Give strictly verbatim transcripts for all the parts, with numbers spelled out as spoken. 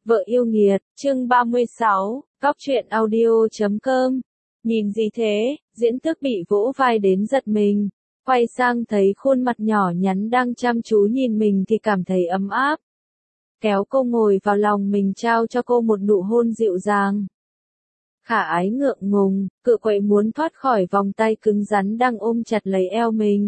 Vợ yêu nghiệt, chương ba mươi sáu, Góc truyện audio chấm com. Nhìn gì thế, Diễn Tước bị vỗ vai đến giật mình, quay sang thấy khuôn mặt nhỏ nhắn đang chăm chú nhìn mình thì cảm thấy ấm áp. Kéo cô ngồi vào lòng mình trao cho cô một nụ hôn dịu dàng. Khả Ái ngượng ngùng, cự quậy muốn thoát khỏi vòng tay cứng rắn đang ôm chặt lấy eo mình.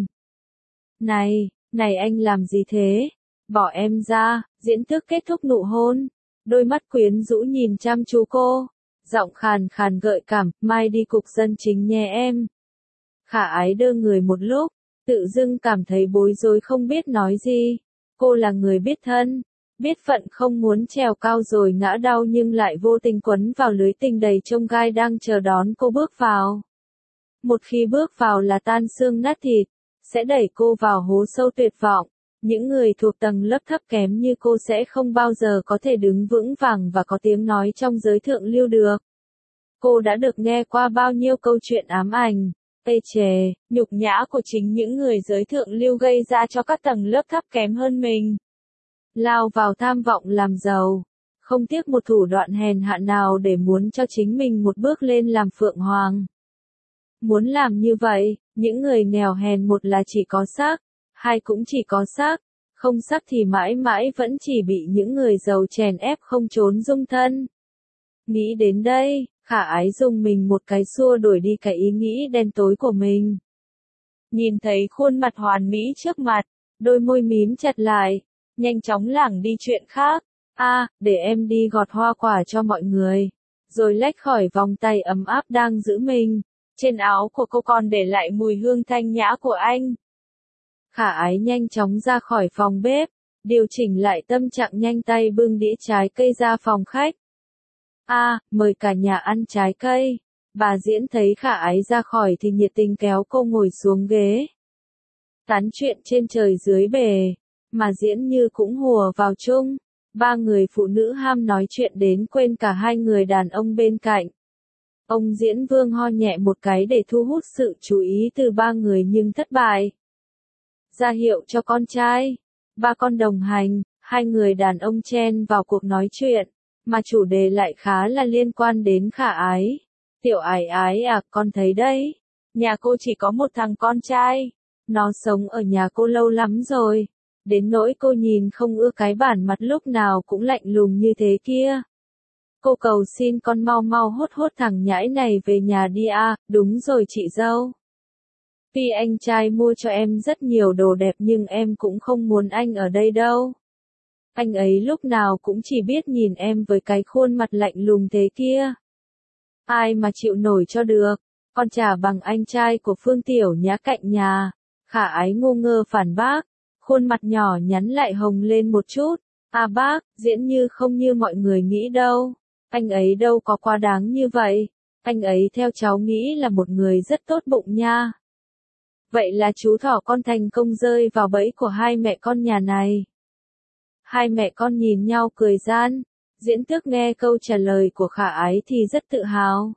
Này, này anh làm gì thế? Bỏ em ra, Diễn Tước kết thúc nụ hôn. Đôi mắt quyến rũ nhìn chăm chú cô, giọng khàn khàn gợi cảm, mai đi cục dân chính nhé em. Khả Ái đơ người một lúc, tự dưng cảm thấy bối rối không biết nói gì. Cô là người biết thân, biết phận không muốn trèo cao rồi ngã đau nhưng lại vô tình quấn vào lưới tình đầy chông gai đang chờ đón cô bước vào. Một khi bước vào là tan xương nát thịt, sẽ đẩy cô vào hố sâu tuyệt vọng. Những người thuộc tầng lớp thấp kém như cô sẽ không bao giờ có thể đứng vững vàng và có tiếng nói trong giới thượng lưu được. Cô đã được nghe qua bao nhiêu câu chuyện ám ảnh, ê chề, nhục nhã của chính những người giới thượng lưu gây ra cho các tầng lớp thấp kém hơn mình. Lao vào tham vọng làm giàu, không tiếc một thủ đoạn hèn hạ nào để muốn cho chính mình một bước lên làm phượng hoàng. Muốn làm như vậy, những người nghèo hèn một là chỉ có xác, hai cũng chỉ có xác, không xác thì mãi mãi vẫn chỉ bị những người giàu chèn ép không trốn dung thân. Nghĩ đến đây, Khả Ái dùng mình một cái xua đuổi đi cái ý nghĩ đen tối của mình. Nhìn thấy khuôn mặt hoàn mỹ trước mặt, đôi môi mím chặt lại, nhanh chóng lảng đi chuyện khác. A, à, để em đi gọt hoa quả cho mọi người. Rồi lách khỏi vòng tay ấm áp đang giữ mình. Trên áo của cô còn để lại mùi hương thanh nhã của anh. Khả Ái nhanh chóng ra khỏi phòng bếp, điều chỉnh lại tâm trạng nhanh tay bưng đĩa trái cây ra phòng khách. A, à, mời cả nhà ăn trái cây. Bà Diễn thấy Khả Ái ra khỏi thì nhiệt tình kéo cô ngồi xuống ghế. Tán chuyện trên trời dưới bề, mà Diễn như cũng hùa vào chung. Ba người phụ nữ ham nói chuyện đến quên cả hai người đàn ông bên cạnh. Ông Diễn Vương ho nhẹ một cái để thu hút sự chú ý từ ba người nhưng thất bại. Ra hiệu cho con trai, ba con đồng hành, hai người đàn ông chen vào cuộc nói chuyện, mà chủ đề lại khá là liên quan đến Khả Ái. Tiểu Ái Ái à, con thấy đấy, nhà cô chỉ có một thằng con trai, nó sống ở nhà cô lâu lắm rồi, đến nỗi cô nhìn không ưa cái bản mặt lúc nào cũng lạnh lùng như thế kia. Cô cầu xin con mau mau hốt hốt thằng nhãi này về nhà đi à, đúng rồi chị dâu. Tuy anh trai mua cho em rất nhiều đồ đẹp nhưng em cũng không muốn anh ở đây đâu. Anh ấy lúc nào cũng chỉ biết nhìn em với cái khuôn mặt lạnh lùng thế kia. Ai mà chịu nổi cho được, con chả bằng anh trai của Phương Tiểu Nhã cạnh nhà. Khả Ái ngu ngơ phản bác, khuôn mặt nhỏ nhắn lại hồng lên một chút. À bác, Diễn như không như mọi người nghĩ đâu. Anh ấy đâu có quá đáng như vậy. Anh ấy theo cháu nghĩ là một người rất tốt bụng nha. Vậy là chú thỏ con thành công rơi vào bẫy của hai mẹ con nhà này. Hai mẹ con nhìn nhau cười gian. Diễn Tước nghe câu trả lời của Khả Ái thì rất tự hào.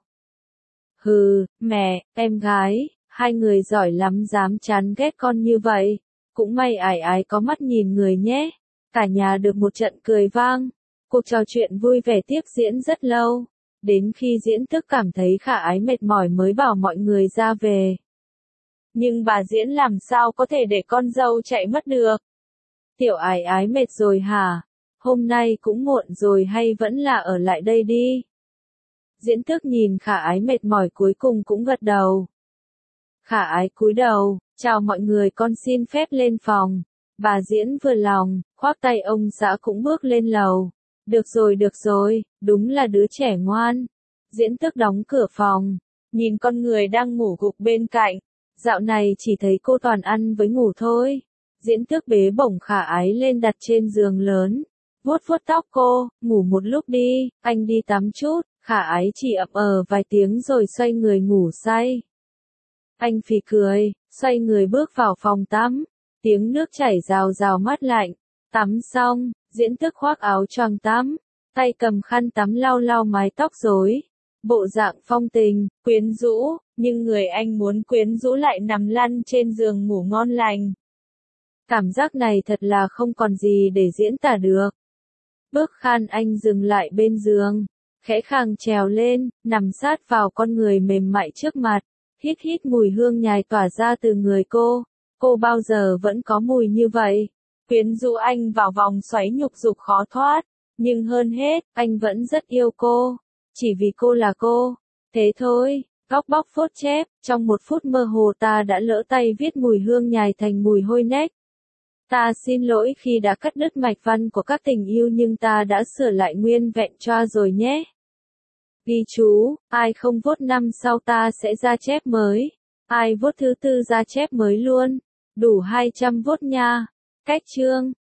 Hừ, mẹ, em gái, hai người giỏi lắm dám chán ghét con như vậy. Cũng may Ái Ái có mắt nhìn người nhé. Cả nhà được một trận cười vang. Cuộc trò chuyện vui vẻ tiếp diễn rất lâu. Đến khi Diễn Tước cảm thấy Khả Ái mệt mỏi mới bảo mọi người ra về. Nhưng bà Diễn làm sao có thể để con dâu chạy mất được? Tiểu Ái Ái mệt rồi hả? Hôm nay cũng muộn rồi hay vẫn là ở lại đây đi? Diễn Tước nhìn Khả Ái mệt mỏi cuối cùng cũng gật đầu. Khả Ái cúi đầu, chào mọi người con xin phép lên phòng. Bà Diễn vừa lòng, khoác tay ông xã cũng bước lên lầu. Được rồi được rồi, đúng là đứa trẻ ngoan. Diễn Tước đóng cửa phòng, nhìn con người đang ngủ gục bên cạnh. Dạo này chỉ thấy cô toàn ăn với ngủ thôi. Diễn Tước bế bổng Khả Ái lên đặt trên giường lớn. Vuốt vuốt tóc cô, ngủ một lúc đi, anh đi tắm chút. Khả Ái chỉ ậm ờ vài tiếng rồi xoay người ngủ say. Anh phì cười, xoay người bước vào phòng tắm. Tiếng nước chảy rào rào mát lạnh. Tắm xong, Diễn Tước khoác áo choàng tắm, tay cầm khăn tắm lau lau mái tóc rối. Bộ dạng phong tình, quyến rũ, nhưng người anh muốn quyến rũ lại nằm lăn trên giường ngủ ngon lành. Cảm giác này thật là không còn gì để diễn tả được. Bước khan anh dừng lại bên giường, khẽ khàng trèo lên, nằm sát vào con người mềm mại trước mặt, hít hít mùi hương nhài tỏa ra từ người cô. Cô bao giờ vẫn có mùi như vậy, quyến rũ anh vào vòng xoáy nhục dục khó thoát. Nhưng hơn hết, anh vẫn rất yêu cô, chỉ vì cô là cô. Thế thôi, góc bóc phốt chép, trong một phút mơ hồ ta đã lỡ tay viết mùi hương nhài thành mùi hôi nách. Ta xin lỗi khi đã cắt đứt mạch văn của các tình yêu nhưng ta đã sửa lại nguyên vẹn cho rồi nhé. Ghi chú, ai không vote năm sau ta sẽ ra chép mới. Ai vote thứ tư ra chép mới luôn. Đủ hai trăm vote nha. Cách chương